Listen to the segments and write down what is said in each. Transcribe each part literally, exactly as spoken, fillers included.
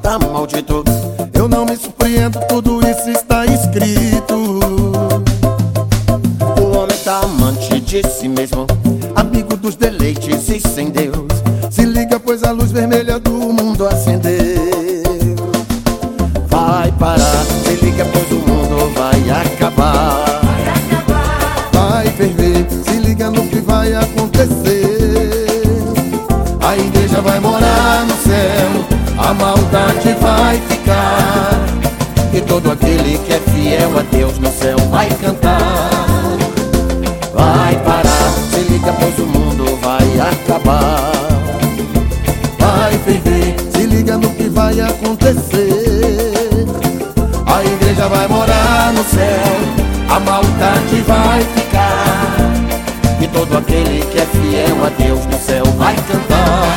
tá maldito. Eu não me surpreendo, tudo isso está escrito. O homem tá amante de si mesmo, Amigo dos deleites e sem Deus. Se liga, pois a luz vermelha do mundo acendeu. vai parar. Se liga, pois o mundo vai acabar. Vai ferver, se liga no que vai acontecer. A igreja vai morar no céu, a maldade vai ficar, E todo aquele que é fiel a Deus no céu vai cantar. Vai parar. Se liga, pois o mundo vai acabar. vai ferver, se liga no que vai acontecer. A igreja vai morar no céu, a maldade vai ficar, E todo aquele que é fiel a Deus no céu vai cantar.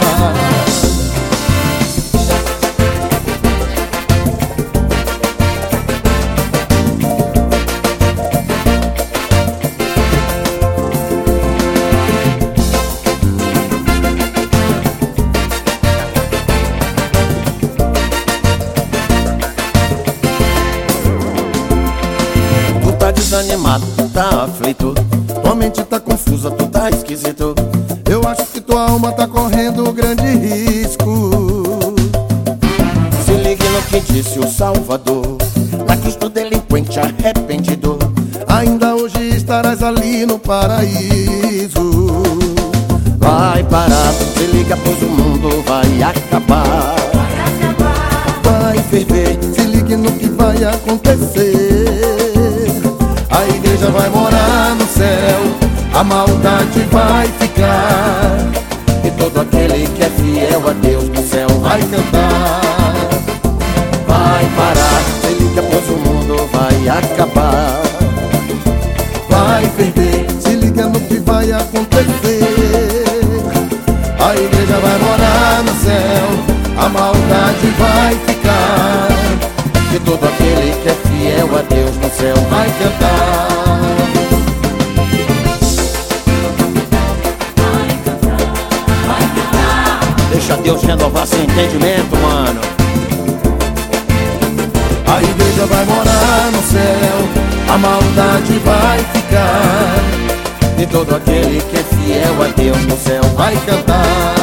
Tu tá desanimado, tá aflito, tua mente tá confusa, tu tá esquisito. Eu acho que tua alma tá correndo grande risco. se ligue no que disse o Salvador. Lá que estou delinquente arrependido, Ainda hoje estarás ali no paraíso. vai parar. Se liga, pois o mundo vai acabar. Vai ferver, se ligue no que vai acontecer. A igreja vai morar no céu, a maldade vai ficar, E todo aquele que é fiel a Deus no céu vai vai cantar. Vai parar. Se liga, pois o mundo vai acabar. Vai ferver, se liga no que vai acontecer. A igreja vai morar no céu, a maldade vai ficar, E todo aquele que é fiel a Deus no céu vai cantar. Deixa Deus renovar seu entendimento, mano. A igreja vai morar no céu, a maldade vai ficar, E todo aquele que é fiel a Deus no céu vai vai cantar.